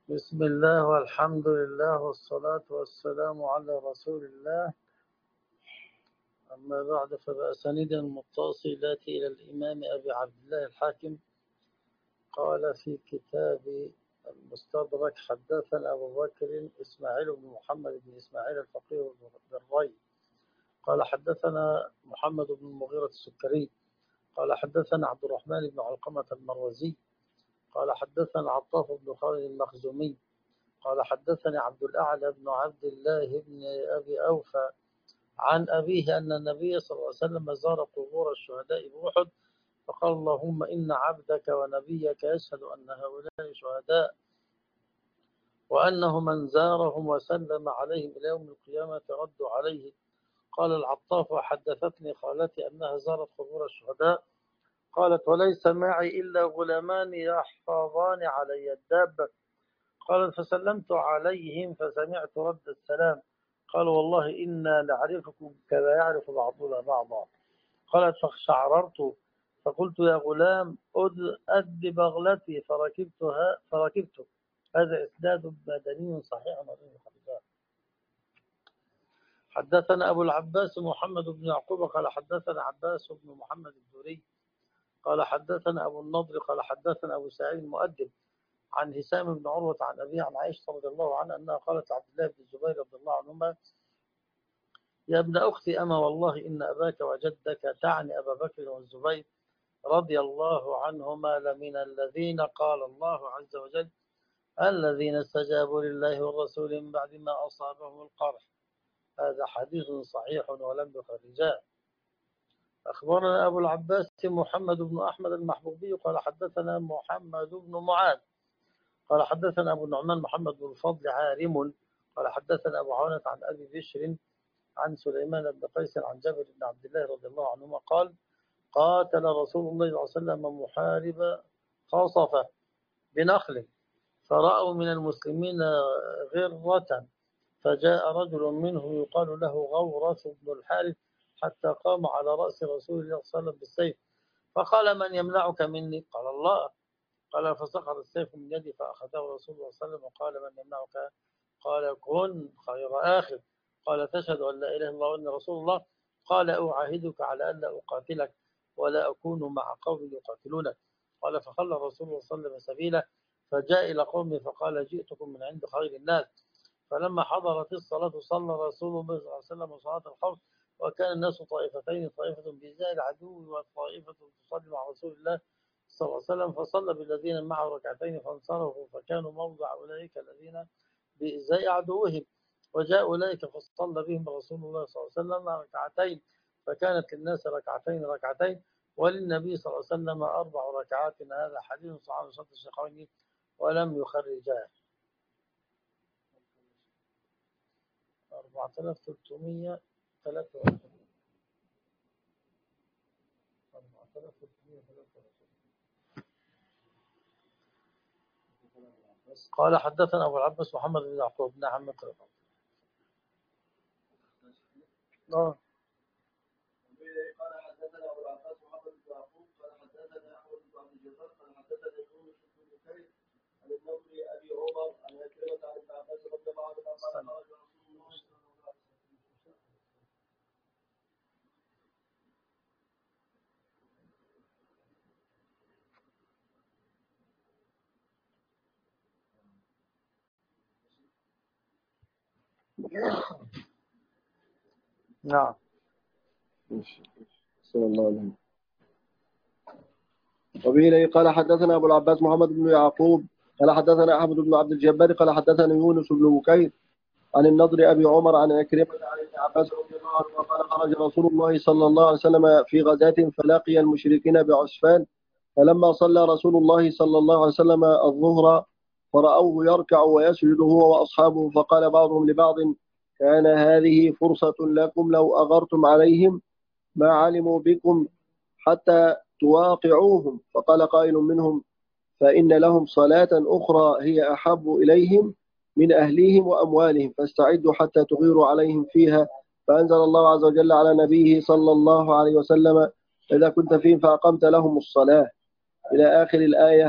بسم الله والحمد لله والصلاة والسلام على رسول الله. أما بعد، فبأسانيد المتصلة إلى الإمام أبي عبد الله الحاكم قال في كتاب المستدرك: حدثنا أبو بكر إسماعيل بن محمد بن إسماعيل الفقيه بالري قال حدثنا محمد بن المغيرة السكري قال حدثنا عبد الرحمن بن علقمة المروزي قال حدثنا عطاف بن خالد المخزومي قال حدثني عبد الأعلى بن عبد الله بن أبي أوفى عن أبيه أن النبي صلى الله عليه وسلم زار قبور الشهداء بأحد فقال: اللهم إن عبدك ونبيك يشهد أن هؤلاء شهداء وأنه من زارهم وسلم عليهم إلى يوم القيامة ردوا عليه. قال العطاف: وحدثتني خالتي أنها زارت قبور الشهداء. قالت: وليس معي إلا غلامان يحفظان علي الدابة. قالت: فسلمت عليهم فسمعت رد السلام. قال: والله إنا نعرفكم كما يعرف بعضنا بعضا. قالت: فاقشعررت فقلت: يا غلام أد بغلتي فركبت. هذا إسناد مدني صحيح مريض حديث. حدثنا أبو العباس محمد بن يعقوب قال حدثنا عباس بن محمد الدوري قال حدثنا أبو النضر قال حدثنا أبو سعيد المؤدب عن هشام بن عروة عن أبيه عن عائشة رضي الله عنها أنها قالت لعبد الله بن الزبير رضي الله عنهما: يا ابن أختي، أما والله إن أباك وجدك، تعني أبا بكر والزبير رضي الله عنهما، لمن الذين قال الله عز وجل: الذين استجابوا لله والرسول من بعد ما أصابهم القرح. هذا حديث صحيح ولم يخرجاه. أخبرنا أبو العباس محمد بن أحمد المحبوبي قال حدثنا محمد بن معاذ قال حدثنا أبو النعمان محمد بن الفضل عارم قال حدثنا أبو عوانة عن أبي بشر عن سليمان بن قيس عن جابر بن عبد الله رضي الله عنهما قال: قاتل رسول الله صلى الله عليه وسلم محارب خاصفة بنخل، فرأوا من المسلمين غرة، فجاء رجل منه يقال له غورث بن الحارث حتى قام على رأس رسول الله صلى الله عليه وسلم بالسيف، فقال: من يمنعك مني؟ قال: الله. قال: فسقط السيف من يدي فأخذه رسول الله صلى الله عليه وسلم وقال: من يمنعك؟ قال: كن خير آخر. قال: تشهد أن لا إله إلا الله وأن رسول الله؟ قال: أعاهدك على أن لا أقاتلك ولا أكون مع قوم يقاتلونك. قال: فخلى رسول الله صلى الله عليه وسلم سبيله فجاء إلى قومه فقال: جئتكم من عند خير الناس. فلما حضرت الصلاة صلى رسول الله صلى الله عليه وسلم صلاة الخوف، وكان الناس طائفتين، طائفة بإزاء العدو وطائفة تصلي مع رسول الله صلى الله عليه وسلم، فصلى بالذين معه ركعتين فانصرفوا، فكانوا موضع أولئك الذين بإزاء عدوهم، وجاء أولئك فصلى بهم رسول الله صلى الله عليه وسلم ركعتين، فكانت للناس ركعتين ركعتين وللنبي صلى الله عليه وسلم 4 ركعات. هذا حديث صحيح شرط الشيخين ولم يخرجاه. 4333 قال حدثنا أبو العباس محمد بن يعقوب. نعم مقرأ. قال حدثنا ابو العباس محمد بن يعقوب قال حدثنا احمد بن عبد الجبار قال حدثنا يونس بن بكير عن النضر ابي عمر عن عكرمه عن ابن عباس رضي الله عنه قال خرج رسول الله صلى الله عليه وسلم. نعم. صلى الله عليه وسلم. وبه قال حدثنا ابو العباس محمد بن يعقوب قال حدثنا احمد بن عبد الجبار قال حدثنا يونس بن بكير عن النضر ابي عمر عن عكرمه عن ابن عباس رضي الله عنه قال خرج رسول الله صلى الله عليه وسلم في غزاة فلاقي المشركين بعسفان، فلما صلى رسول الله صلى الله عليه وسلم الظهر فرأوه يركع ويسجد هو وأصحابه، فقال بعضهم لبعض: كان هذه فرصة لكم لو أغرتم عليهم ما علموا بكم حتى تواقعوهم. فقال قائل منهم: فإن لهم صلاة أخرى هي أحب إليهم من أهليهم وأموالهم، فاستعدوا حتى تغيروا عليهم فيها. فأنزل الله عز وجل على نبيه صلى الله عليه وسلم: إذا كنت فيهم فأقمت لهم الصلاة، إلى آخر الآية.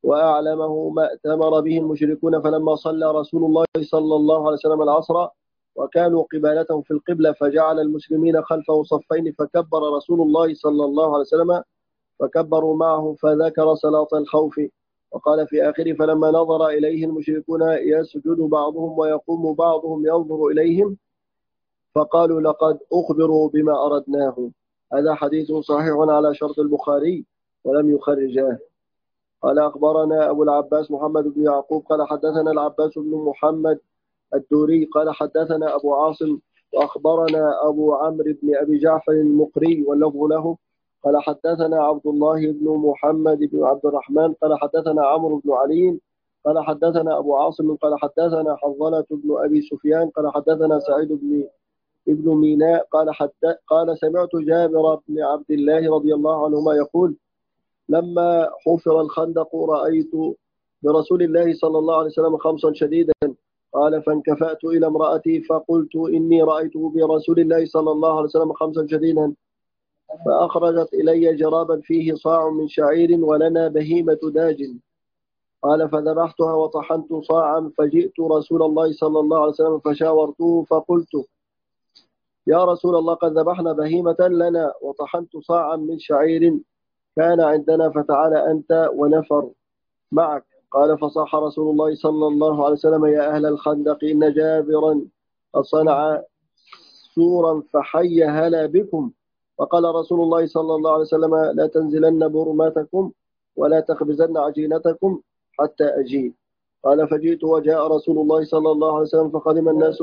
وأعلمه ما ائتمر به المشركون. فلما صلى رسول الله صلى الله عليه وسلم العصر وكانوا قبالته في القبلة فجعل المسلمين خلفه صفين، فكبر رسول الله صلى الله عليه وسلم فكبروا معه، فذكر صلاة الخوف. وقال في آخره: فلما نظر إليه المشركون يسجد بعضهم ويقوم بعضهم ينظر إليهم فقالوا: لقد أخبروا بما أردناه. هذا حديث صحيح على شرط البخاري ولم يخرجاه. قال: أخبرنا أبو العباس محمد بن يعقوب قال حدثنا العباس بن محمد الدوري قال حدثنا أبو عاصم وأخبرنا أبو عمرو بن أبي جعفر المقري واللفظ له قال حدثنا عبد الله بن محمد بن عبد الرحمن قال حدثنا عمرو بن علي قال حدثنا أبو عاصم قال حدثنا حنظلة بن أبي سفيان قال حدثنا سعيد بن ميناء قال سمعت جابر بن عبد الله رضي الله عنهما يقول: لما حفر الخندق رأيت برسول الله صلى الله عليه وسلم خمسا شديدا. قال: فانكفأت إلى امرأتي فقلت: إني رأيت برسول الله صلى الله عليه وسلم خمسا شديدا. فأخرجت إلي جرابا فيه صاع من شعير ولنا بهيمة داج. قال: فذبحتها وطحنت صاعا، فجئت رسول الله صلى الله عليه وسلم فشاورته فقلت: يا رسول الله، قد ذبحنا بهيمة لنا وطحنت صاعا من شعير كان عندنا، فتعالى أنت ونفر معك. قال: فصاح رسول الله صلى الله عليه وسلم: يا أهل الخندق، إن جابرا قد صنع سورا فحي هلا بكم. فقال رسول الله صلى الله عليه وسلم: لا تنزلن برمتكم ولا تخبزن عجينتكم حتى أجيء. قال: فجئت وجاء رسول الله صلى الله عليه وسلم فقدم الناس.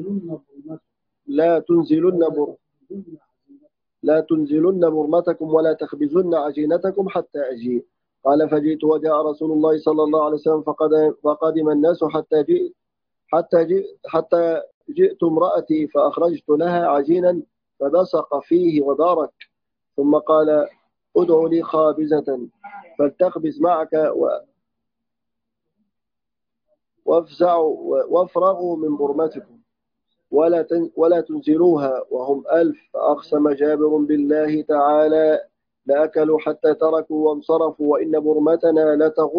لا تنزلن برمتكم ولا تخبزن عجينتكم حتى أجيء. قال: فجئت وجاء رسول الله صلى الله عليه وسلم فقدم الناس حتى جئت امرأتي فأخرجت لها عجينا فبصق فيه وبارك، ثم قال: ادع لي خابزة فلتخبز معك وافرغوا من برمتكم ولا تنزلوها وهم 1000. فأقسم جابر بالله تعالى: لأكلوا حتى تركوا وانصرفوا، وإن برمتنا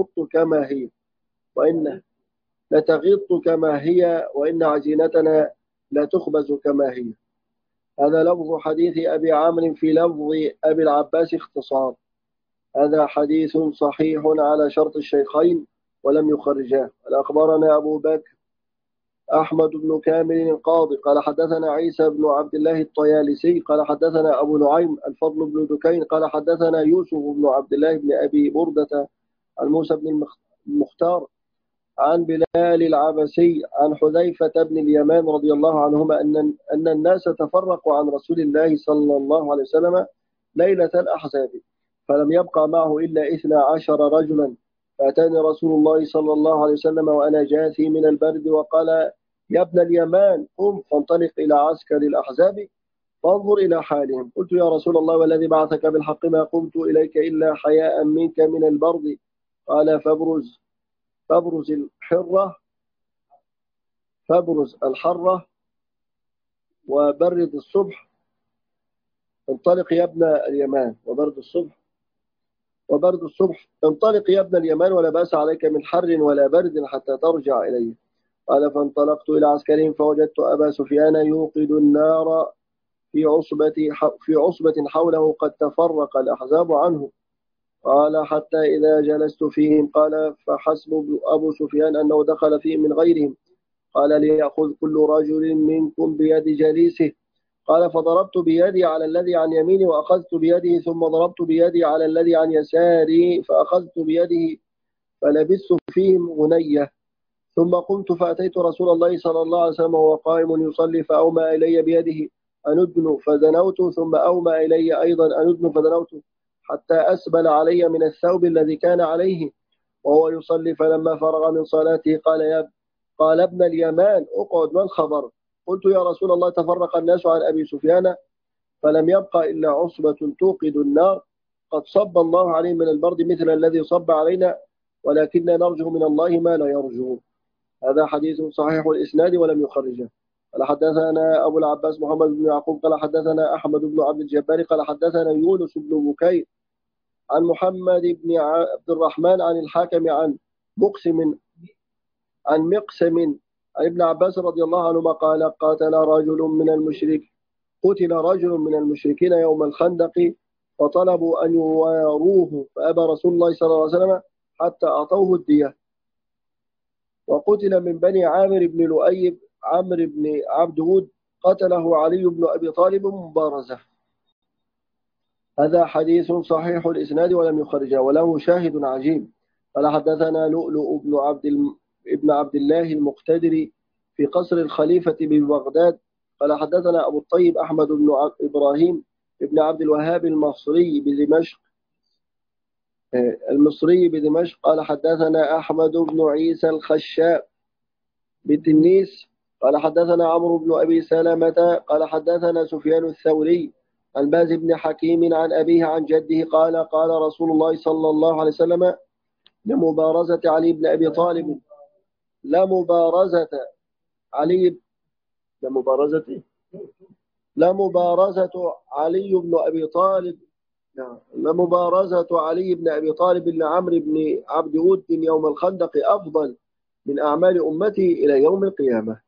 لتغط كما هي وإن عجينتنا لتخبز كما هي. هذا لفظ حديث أبي عامر في لفظ أبي العباس اختصار. هذا حديث صحيح على شرط الشيخين ولم يخرجاه. أخبرنا أبو بكر أحمد بن كامل القاضي قال حدثنا عيسى بن عبد الله الطيالسي قال حدثنا أبو نعيم الفضل بن دكين قال حدثنا يوسف بن عبد الله بن أبي بردة عن موسى بن المختار عن بلال العبسي عن حذيفة بن اليمان رضي الله عنهما أن الناس تفرقوا عن رسول الله صلى الله عليه وسلم ليلة الأحزاب، فلم يبقى معه إلا 12 رجلا. فأتاني رسول الله صلى الله عليه وسلم وأنا جاثي من البرد وقال: يا ابن اليمان، قم فانطلق إلى عسكر الأحزاب فانظر إلى حالهم. قلت: يا رسول الله، والذي بعثك بالحق ما قمت إليك إلا حياء منك من البرد. قال: فابرز الحرة وبرد الصبح. انطلق يا ابن اليمان وبرد الصبح انطلق يا ابن اليمان، ولا بأس عليك من حر ولا برد حتى ترجع إليه. قال: فانطلقت إلى عسكرهم فوجدت أبا سفيان يوقد النار في عصبة حوله قد تفرق الأحزاب عنه. قال: حتى إذا جلست فيهم قال: فحسب أبو سفيان أنه دخل فيهم من غيرهم. قال: ليأخذ كل رجل منكم بيد جليسه. قال: فضربت بيدي على الذي عن يميني وأخذت بيده، ثم ضربت بيدي على الذي عن يساري فأخذت بيده، فلبثت فيهم غنية. ثم قمت فأتيت رسول الله صلى الله عليه وسلم وهو قائم يصلي، فأومى إلي بيده أن أدن فدنوت، ثم أومى إلي أيضا أن أدن فدنوت، حتى أسبل علي من الثوب الذي كان عليه وهو يصلي. فلما فرغ من صلاته قال: ابن اليمان، اقعد، ما الخبر؟ قلت: يا رسول الله، تفرق الناس عن أبي سفيان فلم يبقى إلا عصبة توقد النار، قد صب الله عليه من البرد مثل الذي صب علينا، ولكننا نرجو من الله ما لا يرجو. هذا حديث صحيح الإسناد ولم يخرجه. قال: حدثنا أبو العباس محمد بن يعقوب قال حدثنا أحمد بن عبد الجبار قال حدثنا يونس بن بكير عن محمد بن عبد الرحمن عن الحاكم عن مقسم عن ابن عباس رضي الله عنهما قال قتل رجل من المشركين يوم الخندق فطلبوا أن يواروه فأبى رسول الله صلى الله عليه وسلم حتى أعطوه الدية. وقتل من بني عامر بن لؤي عمرو بن عبد ود قتله علي بن أبي طالب مبارزة. هذا حديث صحيح الإسناد ولم يخرجه وله شاهد عجيب. قال حدثنا لؤلؤ ابن عبد الله المقتدري في قصر الخليفة ببغداد قال حدثنا أبو الطيب أحمد بن إبراهيم ابن عبد الوهاب المصري بدمشق قال حدثنا أحمد بن عيسى الخشاب بالتنيس قال حدثنا عمرو بن أبي سلمة قال حدثنا سفيان الثوري عن باز بن حكيم عن أبيه عن جده قال قال رسول الله صلى الله عليه وسلم لمبارزة علي بن أبي طالب لمبارزة علي بن أبي طالب لعمرو بن عبد ود يوم الخندق أفضل من أعمال أمتي إلى يوم القيامة.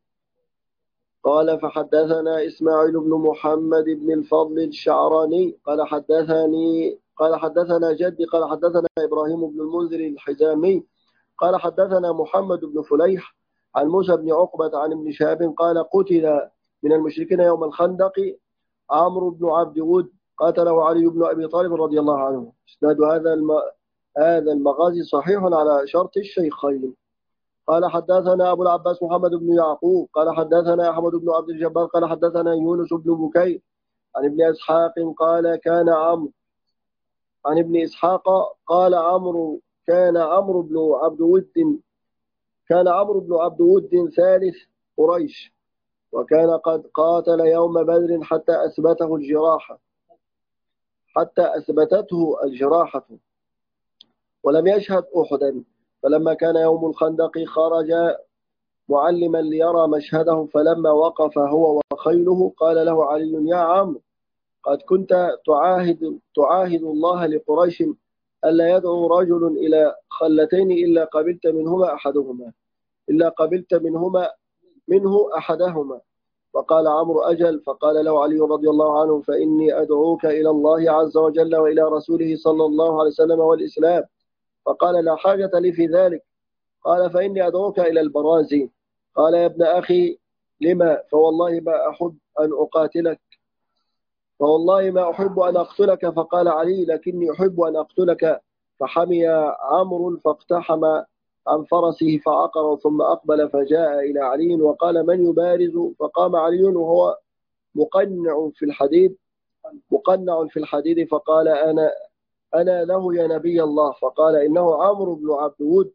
قال فحدثنا إسماعيل بن محمد بن الفضل الشعراني قال حدثنا جدي قال حدثنا إبراهيم بن المنذر الحزامي قال حدثنا محمد بن فليح عن موسى بن عقبة عن ابن شهاب قال قتل من المشركين يوم الخندق عمرو بن عبد ود قاتله علي بن أبي طالب رضي الله عنه. إسناد هذا المغازي صحيح على شرط الشيخين. قال حدثنا أبو العباس محمد بن يعقوب قال حدثنا أحمد بن عبد الجبار قال حدثنا يونس بن بكير عن ابن إسحاق قال كان عمرو عن ابن إسحاق قال عمرو كان عمرو بن عبد ود ثالث قريش وكان قد قاتل يوم بدر حتى أثبتته الجراحة ولم يشهد أحدا. فلما كان يوم الخندق خرج معلما ليرى مشهده فلما وقف هو وخيله قال له علي يا عمرو قد كنت تعاهد الله لقريش ألا يدعو رجل إلى خلتين إلا قبلت منه أحدهما. فقال عمرو أجل. فقال له علي رضي الله عنه فإني أدعوك إلى الله عز وجل وإلى رسوله صلى الله عليه وسلم والإسلام. فقال لا حاجة لي في ذلك. قال فإني أدعوك إلى البرازي. قال يا ابن أخي لما؟ فوالله ما أحب أن أقتلك. فقال علي لكني أحب أن أقتلك. فحمي عمرو فاقتحم عن فرسه فعقر ثم أقبل فجاء إلى علي وقال من يبارز؟ فقام علي وهو مقنع في الحديد فقال أنا له يا نبي الله. فقال إنه عمرو بن عبد ود.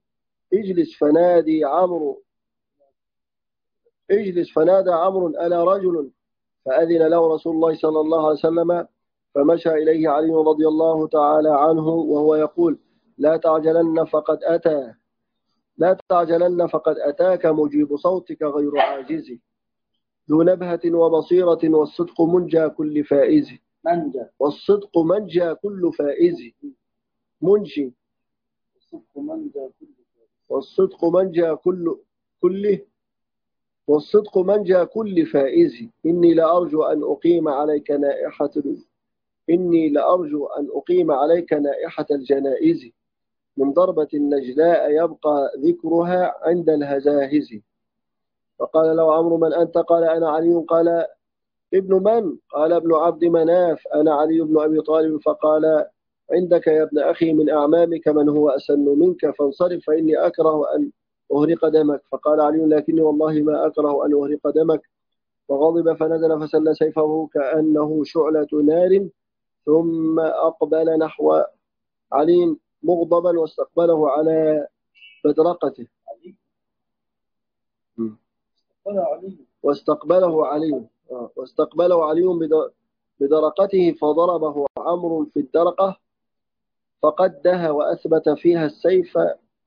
اجلس فنادى عمرو ألا رجل. فأذن له رسول الله صلى الله عليه وسلم فمشى إليه علي رضي الله تعالى عنه وهو يقول لا تعجلن فقد أتاك مجيب صوتك غير عاجز ذو نبهة وبصيرة والصدق منجى كل فائز والصدق منجى كل فائز. إني لأرجو أن أقيم عليك نائحة الجنائز من ضربة النجلاء يبقى ذكرها عند الهزاهز. فقال له عمرو من أنت؟ قال أنا علي. قال ابن من؟ قال ابن عبد مناف أنا علي بن أبي طالب. فقال عندك يا ابن أخي من أعمامك من هو أسن منك فانصرف فإني أكره أن أهرق دمك. فقال علي لكني والله ما أكره أن أهرق دمك. فغضب فنزل فسل سيفه كأنه شعلة نار ثم أقبل نحو علي مغضبا واستقبله على بدرقته واستقبله علي بدرقته فضربه عمرو في الدرقة فقدها وأثبت فيها السيف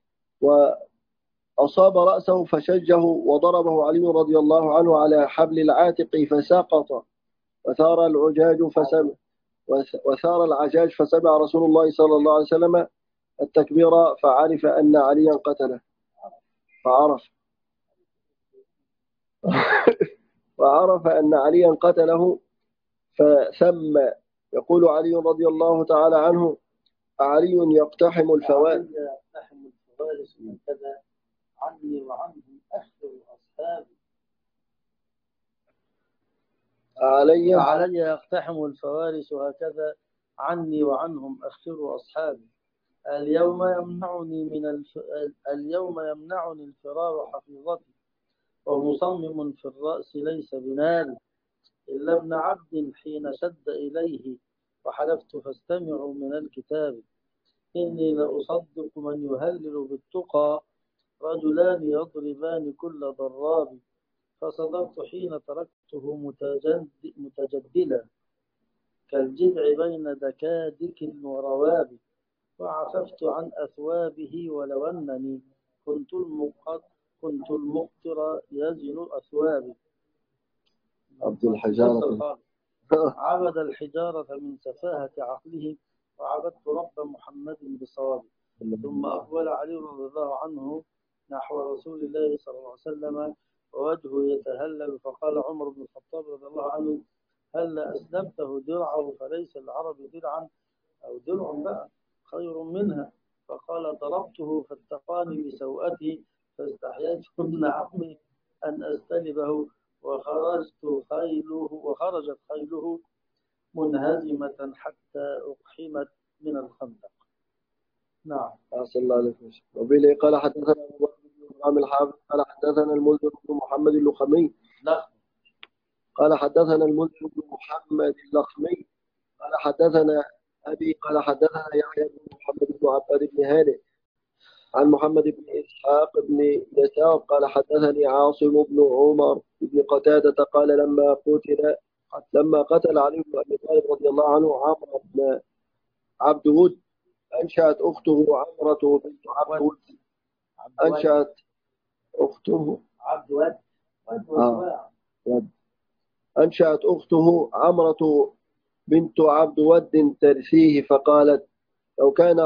وأصاب رأسه فشجه وضربه علي رضي الله عنه على حبل العاتق فسقط وثار العجاج وثار العجاج فسمع رسول الله صلى الله عليه وسلم التكبير فعرف أن عليا قتله فعرف وعرف أن عليا قتله فسمى. يقول علي رضي الله تعالى عنه: علي يقتحم الفوارس وكذا عني وعنهم أخذ أصحابي. علي يقتحم الفوارس هكذا عني وعنهم أخر أصحابي. اليوم يمنعني الفرار حفيظتي، ومصمم في الرأس ليس بنال، إلا ابن عبد حين شد إليه، وحلفت فاستمعوا من الكتاب. إني لأصدق من يهلل بالتقى، رجلان يضربان كل ضراب، فصدقت حين تركته متجدلا، كالجذع بين دكادك ورواب، وعففت عن أثوابه ولو أنني كنت المقتر يزن أثوابي. عبد الحجارة عبد الحجارة من سفاهة عقله، وعبدت رب محمد بصوابه. ثم أقبل علي رضي الله عنه نحو رسول الله صلى الله عليه وسلم ووجهه يتهلل، فقال عمر بن الخطاب رضي الله عنه: هل أسلمته درعه فليس العرب درعا، أو درع بقى خير منها؟ فقال: ضربته فاتقاني بسوءته، فاستحييت ابن عمي أن أستلبه، وخرجت خيله منهزمة حتى أقحمت من الخندق. نعم. صلى الله عليه وسلم. وبه قال حدثنا أبو بكر بن إبراهيم الحافظ قال حدثنا المنذر بن محمد اللخمي قال حدثنا المنذر بن محمد اللخمي قال حدثنا أبي قال حدثنا يحيى بن محمد بن عباد بن هانئ عن محمد بن إسحاق بن يسار قال حدثني عاصم بن عمر بن قتادة قال لما قتل علي بن أبي طالب رضي الله عنه عمرو بن عبد ود أنشأت أخته عمرة بنت عبد ود أنشأت أخته أنشأت أخته عمرة بنت عبد ود ترثيه، فقالت: لو كان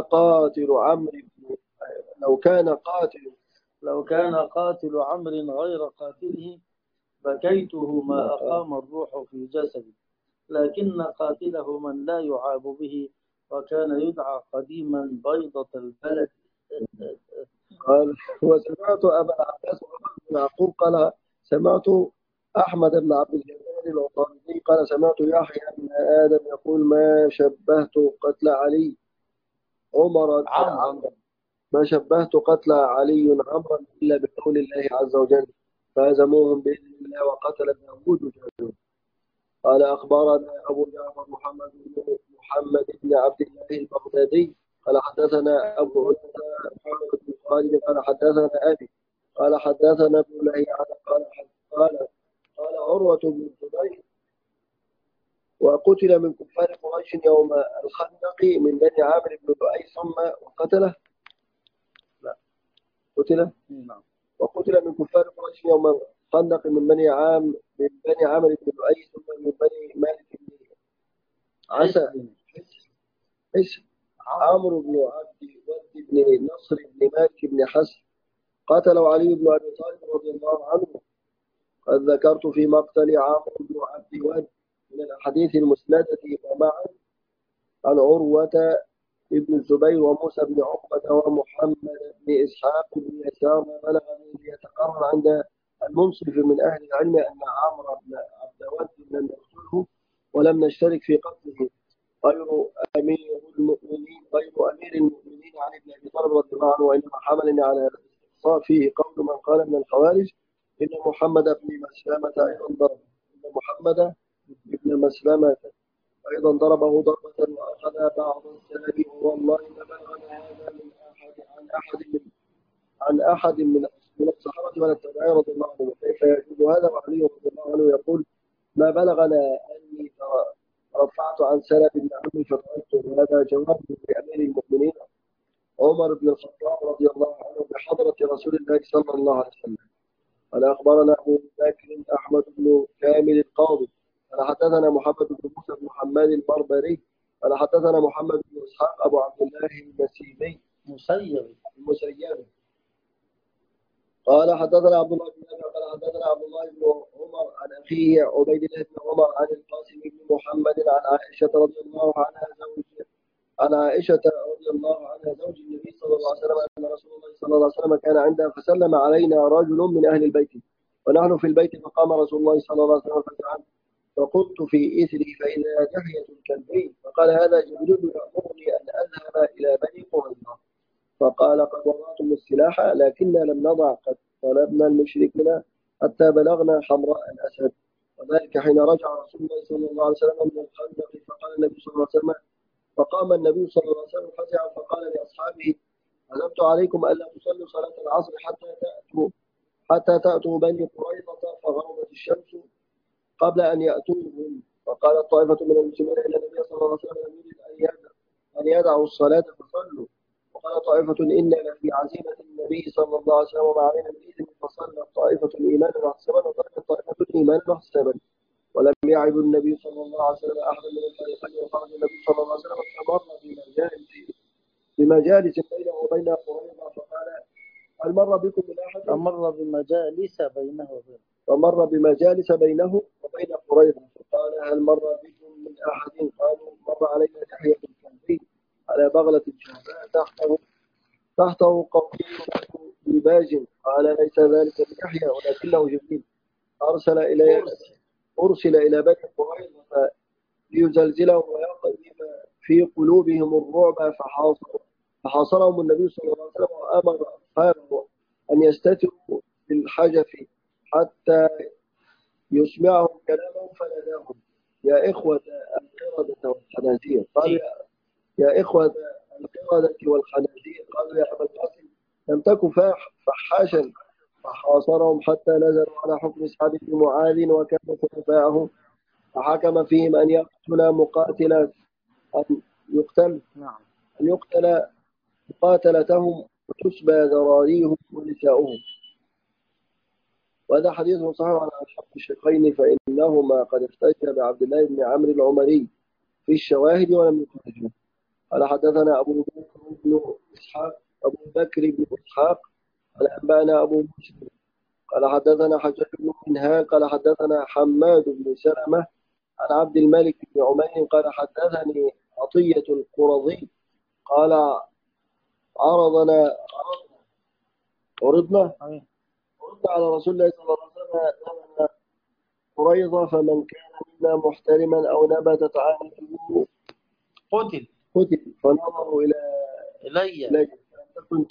قاتل عمرو غير قاتله بكيته ما أقام الروح في جسدي، لكن قاتله من لا يعاب به، وكان يدعى قديما بيضة البلد. قال: وسمعت أبا العباس محمد بن يعقوب قال سمعت أحمد بن عبد الجبار الوطني قال سمعت يحيى بن آدم يقول: ما شبهت قتل علي عمرا إلا بقول الله عز وجل: فهزموهم بإذن الله وقتل داود جالوت. قال: أخبرنا أبو جعفر محمد بن عبد الله البغدادي قال حدثنا أبو عبد محمد بن خالد قال حدثنا أبي قال حدثنا ابن لهيعة قال عروة بن الزبير: وقتل من كفار قريش يوم الخندق من بني عامر بن لؤي ثم قتله. وقتل من كفار قريش يوم الخندق من بني عامر بن لؤي ثم من بني مالك بن عسى عمرو بن عبد ود بن نصر بن مالك بن حسن قتلوا علي بن أبي طالب رضي الله عنه. قد ذكرت في مقتل عمرو بن عبد ود من الأحاديث المسندة ومعا عن عروة ابن الزبير وموسى بن عقبة ومحمد بن إسحاق بن يسار ما بلغني ليتقرر عند المنصف من أهل العلم أن عمرو بن عبد ود لم يقتله ولم نشترك في قتله غير أمير المؤمنين علي بن أبي طالب رضي الله عنه، وإنما حملني على الاستقصاء فيه قول من قال من الخوارج إن محمد بن مسلمة أيضا ضربه ضربة وأخذ بعض السلب، والله ما بلغنا هذا عن أحد من الصحابة ولا التابعين رضي الله عنهم، كيف يجوز هذا؟ وعلي رضي الله عنه يقول: ما بلغنا أني رفعت عن سلب بن عمي فتركته. هذا جواب لأمير المؤمنين عمر بن الخطاب رضي الله عنه بحضرة رسول الله صلى الله عليه وسلم. قال: أخبرنا أبو بكر أحمد بن كامل القاضي قال حدثنا محمد بن موسى بن حماد البربري حدثنا محمد بن إسحاق أبو عبد الله المسيبي المسيبي قال حدثنا عبد الله بن نافع قال حدثنا عبد الله بن عمر عن أخيه عبيد الله بن عمر عن القاسم بن محمد عن عائشة رضي الله عنها زوج النبي صلى الله عليه وسلم أن رسول الله صلى الله عليه وسلم كان عندها فسلم علينا رجل من أهل البيت ونحن في البيت فقام رسول الله صلى الله عليه وسلم فزعا فقلت في إثري فإذا دحية الكلبين فقال هذا جبريل يأمرني أن أذهب إلى بني قريظة فقال قد وضعتم السلاح لكننا لم نضع قد طلبنا المشركين حتى بلغنا حمراء الأسد وذلك حين رجع رسول الله صلى الله عليه وسلم من الخندق فقال النبي صلى الله عليه وسلم فقام النبي صلى الله عليه وسلم فزعا فقال لأصحابه عزمت عليكم ألا تصلوا صلاة العصر حتى تأتوا بني قريظة فغربت الشمس قبل أن يأتوهم فقالت طائفة من المسلمين إلى النبي صلى الله عليه وسلم يريد أن يدعوا الصلاة فصلوا وقال طائفة إنا لفي عزيمة النبي صلى الله عليه وسلم وما علينا من إذن فصلت طائفة إيمانا واحتسابا وتركت طائفة إيمانا واحتسابا ولم يعب النبي صلى الله عليه وسلم أحدا من الفريقين وخرج النبي صلى الله عليه وسلم فمر بمجالس بينه وبين قريظة فقال هل مر بكم من أحد؟ فمر بمجالس بينه وبين قريظة فقال هل مر بكم من أحد؟ قالوا مر علينا دحية الكلبي على بغلة الجهباء تحته قوي ديباج قال ليس ذلك بدحية ولكنه جبريل أرسل إلى بني قريظة ليزلزلهم ويقذف في قلوبهم الرعب فحاصرهم النبي صلى الله عليه وسلم وأمر أصحابه أن يستتروا بالحجف حتى يسمعهم كلامه فناداهم يا إخوة القردة والخنازير قال يا إخوة القردة والخنازير قالوا يا أبا القاسم لم تكن فحاشا فحاصرهم حتى نزلوا على حكم سعد بن معاذ وكانوا خلفاءه فحكم فيهم أن يقتل مقاتلات أن يقتل مقاتلتهم وتسبى ذراريهم ونساؤهم. وهذا حديث صحيح على أصحاب الشيخين فإنهما قد احتج بعبد الله بن عمرو العمري في الشواهد ولم يخرجه. قال حدثنا أبو بكر بن إسحاق قال أنبأنا أبو مسلم قال حدثنا حجاج بن منهال قال حدثنا حماد بن سلمة عن عبد الملك بن عمير قال حدثني عطية القرظي قال عرضنا على رسول الله صلى الله عليه وسلم قريظة فمن كان منا محترما أو نبتت عانته قتل فنظروا إلي فلم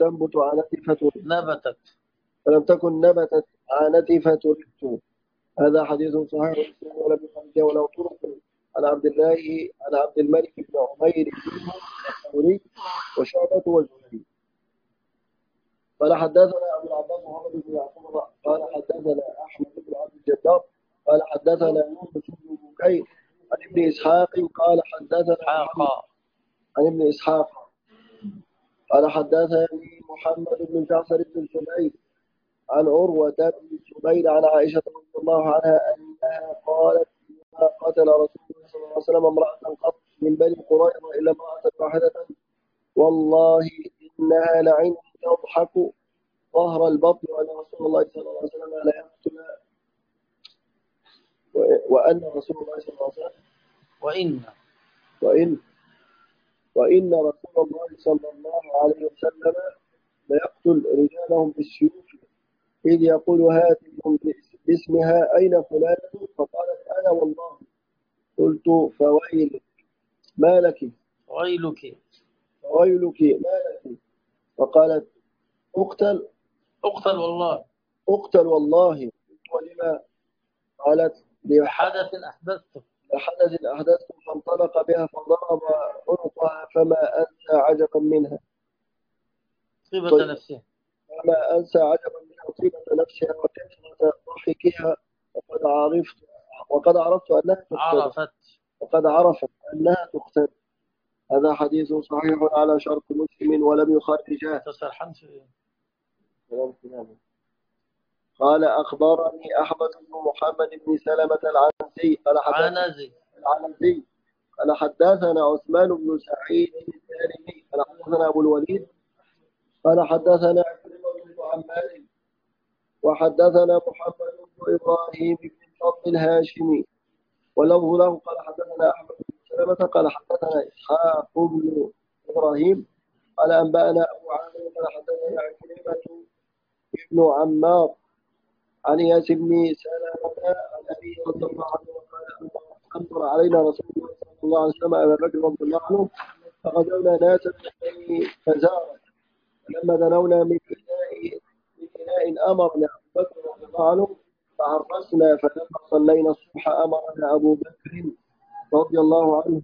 تكن نبتت عانتي فتركت. هذا حديث صحيح ولم يخرجه وله طرق عن عبد الملك بن عمير الثوري وشعبة والزهري. قال حدثنا أبو العباس محمد بن يعقوب قال حدثنا أحمد بن عبد الجبار قال حدثنا يونس بن بكير عن ابن إسحاق قال حدثنا عن ابن إسحاق قال حدثني محمد بن جعفر بن الزبير عن عروة بن الزبير عن عائشة رضي الله عنها أنها قالت ما قتل رسول الله صلى الله عليه وسلم امرأة قط من بني قريظة إلا امرأة واحدة والله إنها لعند تضحك ظهر البطن وأن رسول الله صلى الله عليه وسلم لا يقتل وأن رسول الله صلى الله عليه وسلم وإن رسول الله صلى الله عليه وسلم لا يقتل رجالهم بالسيوف إذ يقول هاتهم باسمها أين فلان فقالت أنا والله قلت فويلك ما لك فقالت اقتل والله ولما قالت لحدث أحدثته فانطلق بها فضرب عنقها فما أنسى عجبا منها طيبة نفسها وكثرة ضحكها وقد عرفت أنها تقتل. هذا حديث صحيح على شرط مسلم ولم يخرجه. قال أخبرني أحمد بن محمد بن سلمة العنزي قال قال حدثنا عثمان بن سعيد الدارمي قال حدثنا أبو الوليد قال حدثنا عكرمة بن عمار وحدثنا محمد بن إبراهيم بن الفضل الهاشمي ولفظ له قال حدثنا أحمد بن سلمة قال حدثنا إسحاق بن إبراهيم قال أنبأنا أبو عامر قال حدثنا عكرمة بن عمار عن إياس بن سلمة عن أبيه رضي الله عنه قال أمطر علينا رسول الله صلى الله عليه وسلم أبا بكر رضي الله عنه فغزونا ناسا من بني فزارة فلما دنونا من إناء أمرنا أبو بكر رضي الله عنه فعرسنا فلما صلينا الصبح أمرنا أبو بكر رضي الله عنه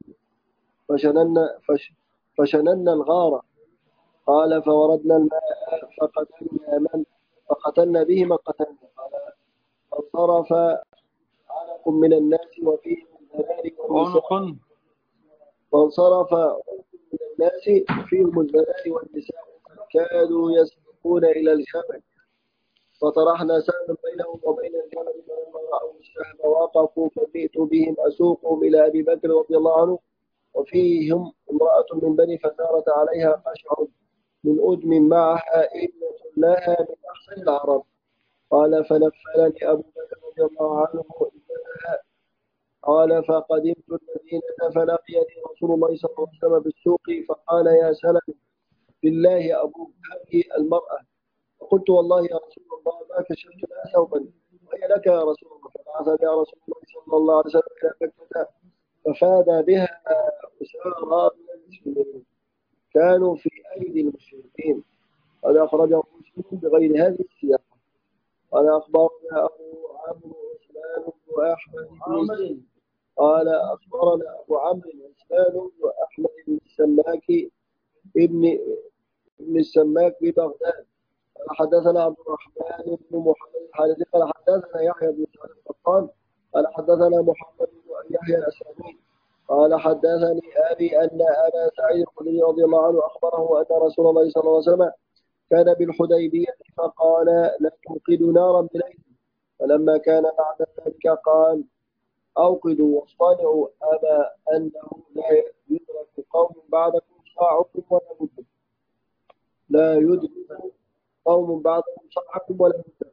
فشننا الغارة قال فوردنا الماء فقتلنا به من قتلنا قال فانصرف عنق من الناس وفيهم الزناري والنساء فانصرف من الناس فيهم الزناري والنساء كادوا يسبقون إلى الجبل فطرحنا سهما بينهم وبين الجبل فلما رأوا السهم وقفوا فجئت بهم أسوقهم إلى أبي بكر رضي الله عنه وفيهم امرأة من بني فثارة عليها قشع من أدم معها ابنة لها من أحسن العرب قال فنفلني أبو بكر رضي الله عنه ابنتها قال فقدمت المدينة فلقيني رسول الله صلى الله عليه وسلم بالسوق فقال يا سلم بالله أبوك هذه المرأة فقلت والله يا رسول الله ما كشفت لها ثوبا وهي لك يا رسول الله فبعث بها رسول الله صلى الله عليه وسلم إلى مكة ففاد بها أسارى من المسلمين كانوا في أيدي المشركين قد أخرجه مسلم بغير هذه السياقة قال أخبرنا أبو عمرو عثمان بن أحمد قال أخبرنا أبو عمرو عثمان بن أحمد بن السماك ابن السماك ببغداد قال حدثنا عبد الرحمن بن محمد الحارثي قال حدثنا يحيى بن سعيد القطان قال حدثنا محمد بن يحيى الأسلمي قال حدثني أبي أن أبا سعيد الخدري رضي الله عنه أخبره أن رسول الله صلى الله عليه وسلم كان بالحديبية فقال لا توقدوا نارا بليل فلما كان بعد ذلك قال أوقدوا واصطنعوا أبا أنه لا يدرك قوم بعدكم صاعكم ولا مدة لا يدرك قوم بعدكم صاعكم ولا مدة.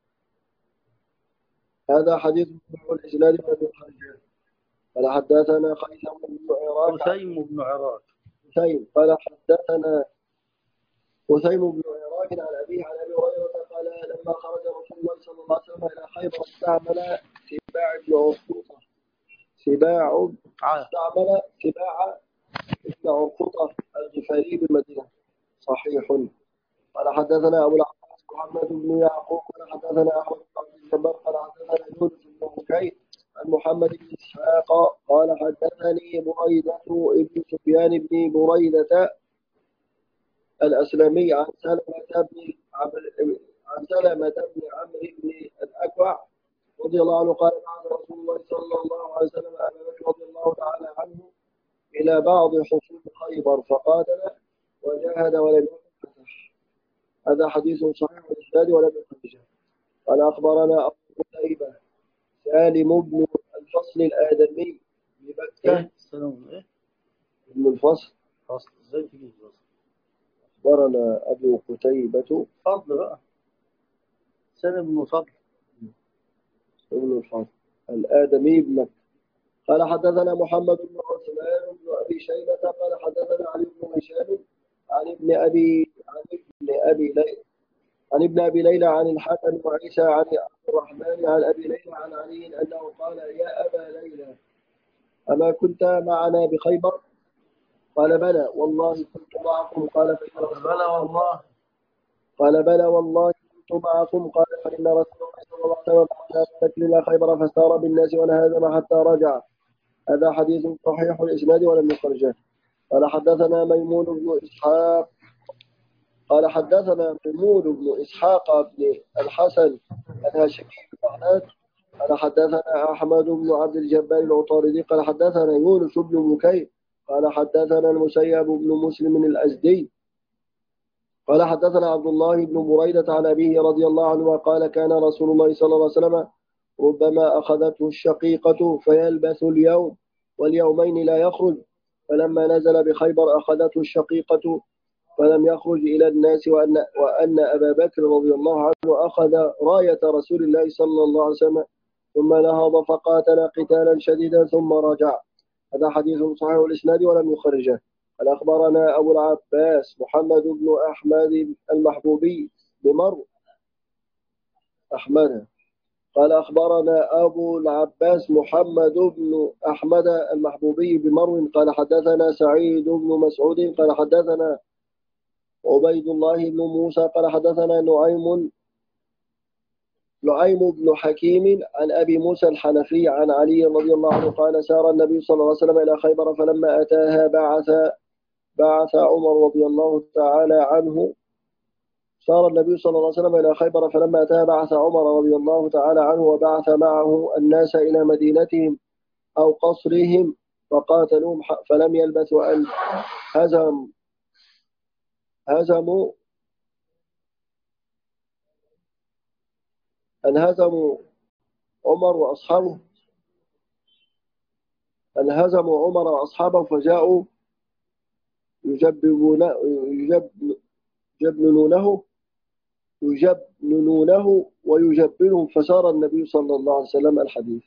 هذا حديث من الإسناد وابن الحجاج قال حدثنا خيثم بن عراق حسين بن عراق قال حدثنا حسين بن عراق عن أبيه عن أبي هريرة قال لما خرج رسول الله صلى الله عليه وسلم إلى خيبر استعمل سباع بن عرفوطة ابن عرفوطة الغفاري بالمدينة صحيح. قال حدثنا أبو العباس محمد بن يعقوب قال حدثنا أحمد بن عبد الجبار قال حدثنا يونس بن بكير عن محمد بن إسحاق قال حدثني بريدة ابن سفيان بن بريدة الأسلمي عن سلمة بن عمرو بن الأكوع رضي الله عنه قال بعث رسول الله صلى الله عليه وسلم أبا بكر رضي الله تعالى عنه إلى بعض حصول خيبر فقاتل وجاهد ولم يفتح. هذا حديث صحيح الإسناد ولم يفتح. قال أخبرنا أبو قتيبة سالم بن الفصل الآدمي بمكة ابن الفصل ازاي تجيب فصل؟ أخبرنا أبو قتيبة فضل بقى سالم بن فضل ابن الفضل الآدمي بمكة قال حدثنا محمد بن عثمان بن أبي شيبة قال حدثنا علي بن هشام عن ابن أبي ليلى عن الحسن وعيسى عن عبد الرحمن عن أبي ليلى عن علي أنه قال يا أبا ليلى أما كنت معنا بخيبر؟ قال بلى والله كنت معكم. قال بلى والله كنت معكم. قال فإن رسول الله صلى الله عليه وسلم بعث إلى خيبر فسار بالناس وانهزم حتى رجع. هذا حديث صحيح الإسناد ولم يخرجه. قال حدثنا ميمون بن إسحاق قال حدثنا ميمون بن إسحاق بن الحسن الهاشمي ببغداد قال حدثنا أحمد بن عبد الجبار العطاردي قال حدثنا يونس بن بكير قال حدثنا المسيب بن مسلم الأزدي قال حدثنا عبد الله بن بريدة عن أبيه رضي الله عنه قال كان رسول الله صلى الله عليه وسلم ربما أخذته الشقيقة فيلبث اليوم واليومين لا يخرج، فلما نزل بخيبر أخذته الشقيقة فلم يخرج إلى الناس، وأن أبا بكر رضي الله عنه أخذ راية رسول الله صلى الله عليه وسلم ثم نهض فقاتل قتالا شديدا ثم رجع. هذا حديث صحيح الإسناد ولم يخرجه. قال أخبرنا أبو العباس محمد بن أحمد المحبوبي بمر أحمد قال أخبرنا أبو العباس محمد بن أحمد المحبوبي بمرو قال حدثنا سعيد بن مسعود قال حدثنا عبيد الله بن موسى قال حدثنا نعيم بن حكيم عن أبي موسى الحنفي عن علي رضي الله عنه قال سار النبي صلى الله عليه وسلم إلى خيبر فلما أتاها بعث عمر رضي الله تعالى عنه. سار النبي صلى الله عليه وسلم إلى خيبر فلما أتاها بعث عمر رضي الله تعالى عنه وبعث معه الناس إلى مدينتهم أو قصرهم فقاتلوهم فلم يلبثوا أن هزموا عمر وأصحابه فجاءوا يجبنونه ويجبنهم فسار النبي صلى الله عليه وسلم. الحديث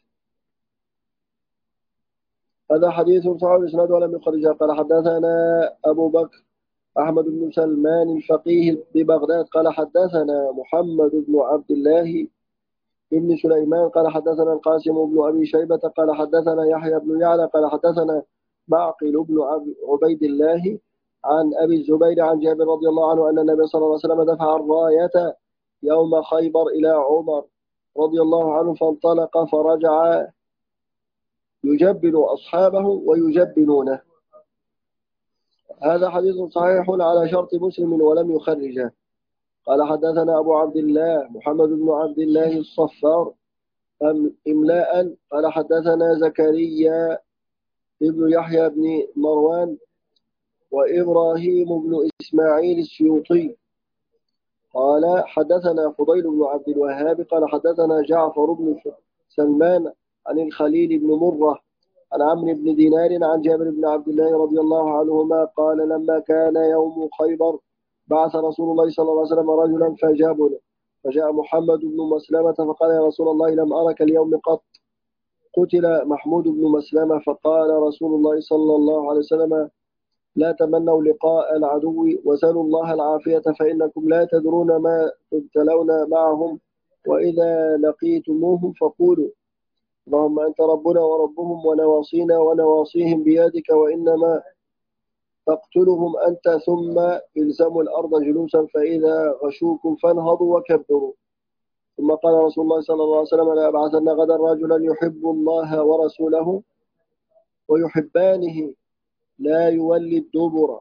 هذا حديث صحيح الإسناد ولم يخرجه. قال حدثنا أبو بكر أحمد بن سلمان الفقيه ببغداد قال حدثنا محمد بن عبد الله بن سليمان قال حدثنا القاسم بن أبي شيبة قال حدثنا يحيى بن يعلى قال حدثنا معقل بن عبيد الله عن أبي الزبير عن جابر رضي الله عنه أن النبي صلى الله عليه وسلم دفع الراية يوم خيبر إلى عمر رضي الله عنه فانطلق فرجع يجبن أصحابه ويجبنونه. هذا حديث صحيح على شرط مسلم ولم يخرجه. قال حدثنا أبو عبد الله محمد بن عبد الله الصفار إملاء قال حدثنا زكريا ابن يحيى بن مروان وإبراهيم بن إسماعيل السيوطي قال حدثنا فضيل بن عبد الوهاب قال حدثنا جعفر بن سلمان عن الخليل بن مرة عن عمرو بن دينار عن جابر بن عبد الله رضي الله عنهما قال لما كان يوم خيبر بعث رسول الله صلى الله عليه وسلم رجلا فجاء محمد بن مسلمة فقال يا رسول الله لم أرك اليوم قط. قتل محمود بن مسلمة فقال رسول الله صلى الله عليه وسلم لا تمنوا لقاء العدو وسلوا الله العافية فإنكم لا تدرون ما تبتلون معهم وإذا لقيتموهم فقولوا اللهم أنت ربنا وربهم ونواصينا ونواصيهم بيدك وإنما تقتلهم أنت ثم إلزموا الأرض جلوسا فإذا غشوكم فانهضوا وكبروا. ثم قال رسول الله صلى الله عليه وسلم لا أبعثن غدا رجلا يحب الله ورسوله ويحبانه لا يولي الدبر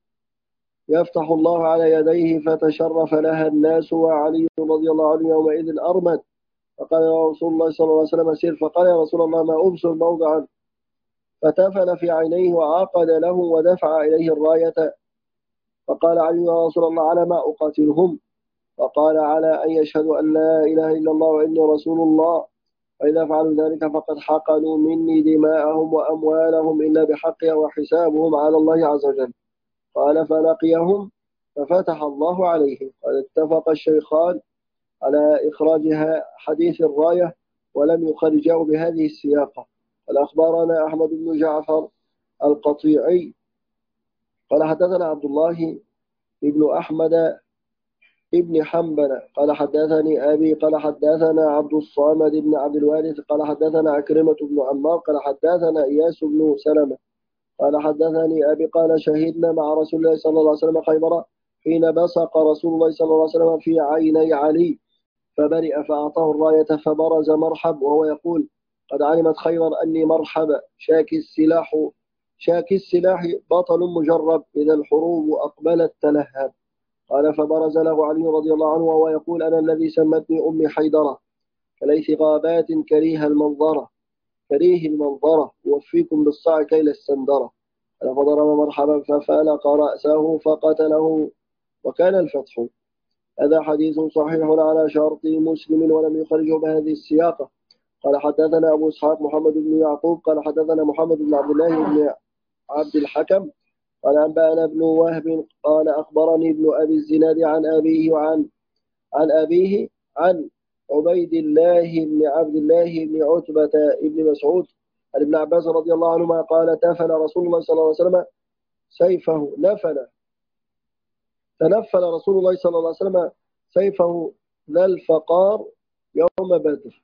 يفتح الله على يديه فتشرف لها الناس وعلي رضي الله عنه يومئذ أرمد فقال يا رسول الله صلى الله عليه وسلم سير فقال يا رسول الله ما أبصر موضعا فتفل في عينيه وعقد له ودفع إليه الراية فقال علي يا رسول الله على ما أقاتلهم فقال على أن يشهدوا أن لا إله إلا الله وإني رسول الله فإذا فعلوا ذلك فقد حقنوا مني دماءهم وأموالهم إلا بحقها وحسابهم على الله عز وجل. قال فلقيهم ففتح الله عليهم. قد اتفق الشيخان على إخراجها حديث الراية ولم يخرجاه بهذه السياقة. قال أخبرنا أحمد بن جعفر القطيعي قال حدثنا عبد الله بن أحمد ابن حنبل قال حدثني أبي قال حدثنا عبد الصامد بن عبد الوارث قال حدثنا عكرمة بن عمار قال حدثنا إياس بن سلمة قال حدثني أبي قال شهدنا مع رسول الله صلى الله عليه وسلم خيبر حين بصق رسول الله صلى الله عليه وسلم في عيني علي فبرئ فأعطاه الراية فبرز مرحب وهو يقول قد علمت خيبر أني مرحب شاكي السلاح بطل مجرب إذا الحروب أقبلت تلهب. قال فبرز له علي رضي الله عنه وهو يقول أنا الذي سمتني أمي حيدرة كليث غابات كريه المنظرة وفيكم بالصاع كيل السندرة. قال فضرب مرحبا ففلق رأسه فقتله وكان الفتح. هذا حديث صحيح على شرط مسلم ولم يخرجه بهذه السياقة. قال حدثنا أبو إسحاق محمد بن يعقوب قال حدثنا محمد بن عبد الله بن عبد الحكم قال أنبأنا ابن وهب قال أخبرني ابن أبي الزناد عن أبيه عن أبيه عن عبيد الله بن عبد الله بن عتبة بن مسعود عن ابن عباس رضي الله عنهما قال تفل رسول الله صلى الله عليه وسلم سيفه تنفل رسول الله صلى الله عليه وسلم سيفه ذا الفقار يوم بدر.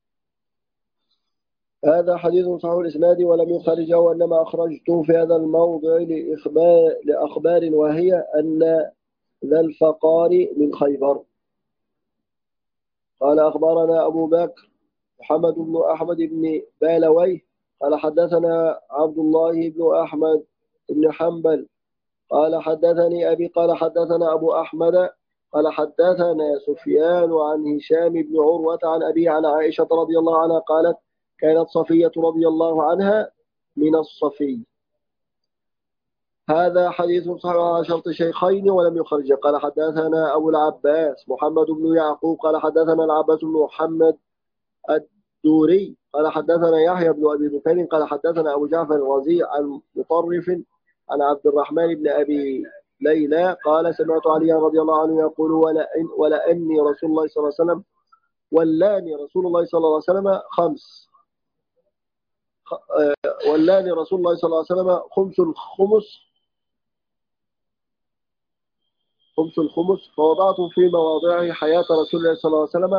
هذا حديث صحيح الإسناد ولم يخرجه، وإنما أخرجته في هذا الموضع لأخبار وهي أن ذا الفقار من خيبر. قال أخبرنا أبو بكر محمد بن أحمد بن بالويه قال حدثنا عبد الله بن أحمد بن حنبل قال حدثني أبي قال حدثنا أبو أحمد قال حدثنا سفيان عن هشام بن عروة عن أبي عن عائشة رضي الله عنها قالت كانت صفية رضي الله عنها من الصفي. هذا حديث صحيح على شرط الشيخين ولم يخرج. قال حدثنا أبو العباس محمد بن يعقوب قال حدثنا العباس بن محمد الدوري قال حدثنا يحيى بن أبي بكير قال حدثنا أبو جعفر الرازي عن مطرف عن عبد الرحمن بن أبي ليلى قال سمعت علي رضي الله عنه يقول ولأني رسول الله صلى الله عليه وسلم ولاني رسول الله صلى الله عليه وسلم ولاني رسول الله صلى الله عليه وسلم خمس الخمس فوضعت في مواضعه حياة رسول الله صلى الله عليه وسلم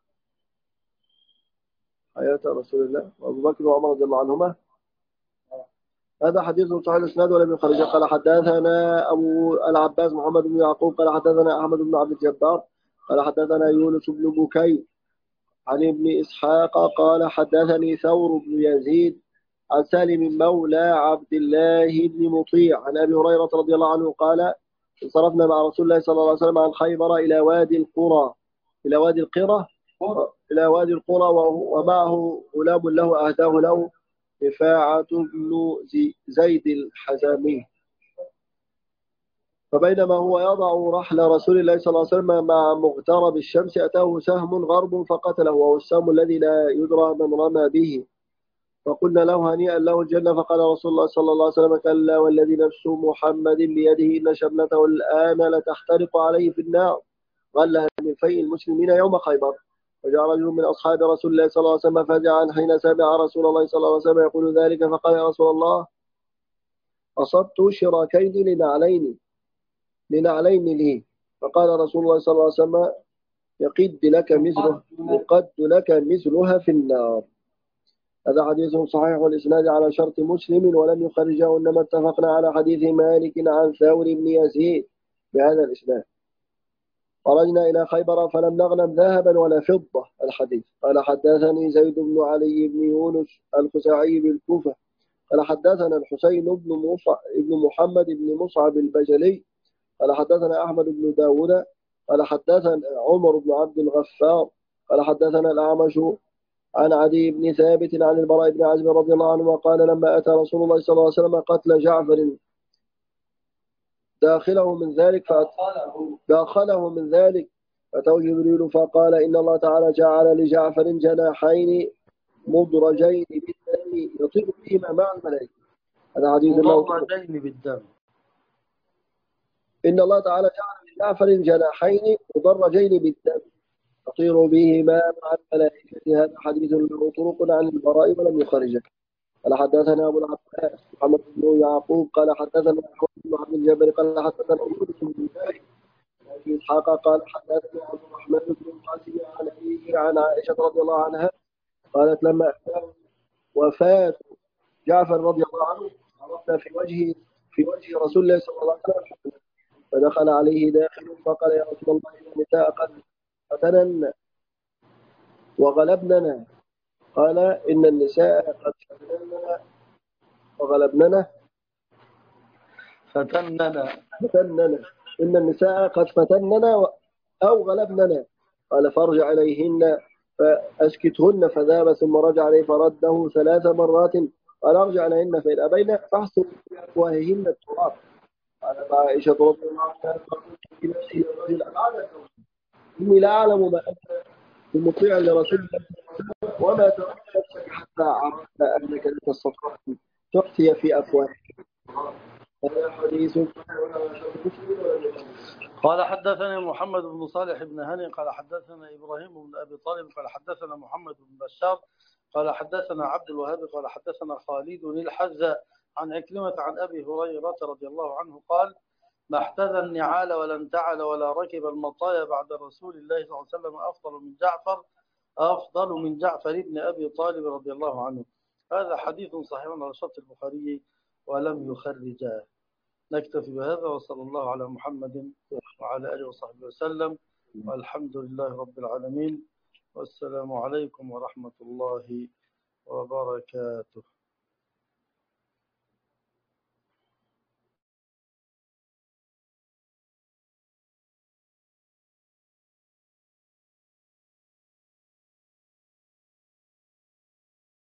حياة رسول الله وأبو بكر وعمر رضي الله عنهما. هذا حديث صحيح الإسناد ولم يخرج. قال حدثنا أبو العباس محمد بن يعقوب قال حدثنا أحمد بن عبد الجبار قال حدثنا يونس بن بكير عن ابن إسحاق قال حدثني ثور بن يزيد عن سالم مولى عبد الله بن مطيع عن أبي هريرة رضي الله عنه قال انصرفنا مع رسول الله صلى الله عليه وسلم عن خيبر إلى وادي القرى ومعه غلام له أهداه له رفاعة بن زيد الحزامي. فبينما هو يضع رحل رسول الله صلى الله عليه وسلم مع مغترب الشمس أتاه سهم غرب فقتله وهو السهم الذي لا يدرى من رمى به. فقلنا له هنيئا له الجنة. فقال رسول الله صلى الله عليه وسلم كلا والذي نفس محمد بيده إن شبنته الآن لتحترق عليه في النار غلها من فيء المسلمين يوم خيبر. وجاء رجل من أصحاب رسول الله صلى الله عليه وسلم فزعا حين سمع رسول الله صلى الله عليه وسلم يقول ذلك فقال يا رسول الله أصبت شراكين لنعلين لي. فقال رسول الله صلى الله عليه وسلم يقد لك مثلها في النار. هذا حديث صحيح والإسناد على شرط مسلم ولم يخرجه، إنما اتفقنا على حديث مالك عن ثور بن يزيد بهذا الإسناد. خرجنا إلى خيبر فلم نغنم ذهبا ولا فضة. الحديث قال حدثني زيد بن علي بن يونس الخزاعي بالكوفة قال حدثنا الحسين بن محمد بن مصعب البجلي قال حدثنا أحمد بن داود قال حدثنا عمر بن عبد الغفار قال حدثنا الأعمش عن عدي بن ثابت عن البراء بن عازب رضي الله عنه قال لما أتى رسول الله صلى الله عليه وسلم قتل جعفر داخله من ذلك أتاه جبريل فقال إن الله تعالى جعل لجعفر جناحين مدرجين بالدم يطير بهما مع الملائكة. هذا حديث مدرجين بالدم. إن الله تعالى جعل لجعفر جناحين مدرجين بالدم يطير بهما مع الملائكة. هذا حديث له طرق عن البراء ولم يخرجه. قال حدثنا أبو العباس محمد بن يعقوب قال حدثنا أحمد بن عبد الجبر قال حدثنا أبو بن في إسحاق قال حدثنا عبد الرحمن بن القاسم عن أبيه عن عائشة رضي الله عنها قالت لما أتاه وفاة جعفر رضي الله عنه عرفنا في وجه رسول الله صلى الله عليه وسلم فدخل عليه داخل فقال يا رسول الله إن النساء قد فتنن وغلبننا. قال إن النساء قد فتننا إن النساء قد فتننا أو غلبننا. قال فارجع إليهن فأسكتهن فذهب ثم رجع إليه فرده 3 مرات قال ارجع إليهن فإن أبين فاحسن في أفواههن التراب. قال عائشة رضي الله عنها فقلت في نفسي للرجل أبعد إني لا أعلم ما أنت بمطيع لرسول الله صلى الله وما ترك نفسك حتى عرفت أنك لا تستطيع أن تحتي في أفواهك. هذا حديث قال حدثنا محمد بن صالح بن هاني قال حدثنا إبراهيم بن أبي طالب قال حدثنا محمد بن بشار قال حدثنا عبد الوهاب قال حدثنا خالد الحذاء عن عكرمة عن أبي هريرة رضي الله عنه قال: ما احتذى النعال ولا انتعل ولا ركب المطايا بعد رسول الله صلى الله عليه وسلم أفضل من جعفر بن أبي طالب رضي الله عنه. هذا حديث صحيح على شرط البخاري ولم يخرجاه. نكتفي بهذا، وصلى الله على محمد وعلى آله وصحبه وسلم، والحمد لله رب العالمين، والسلام عليكم ورحمة الله وبركاته.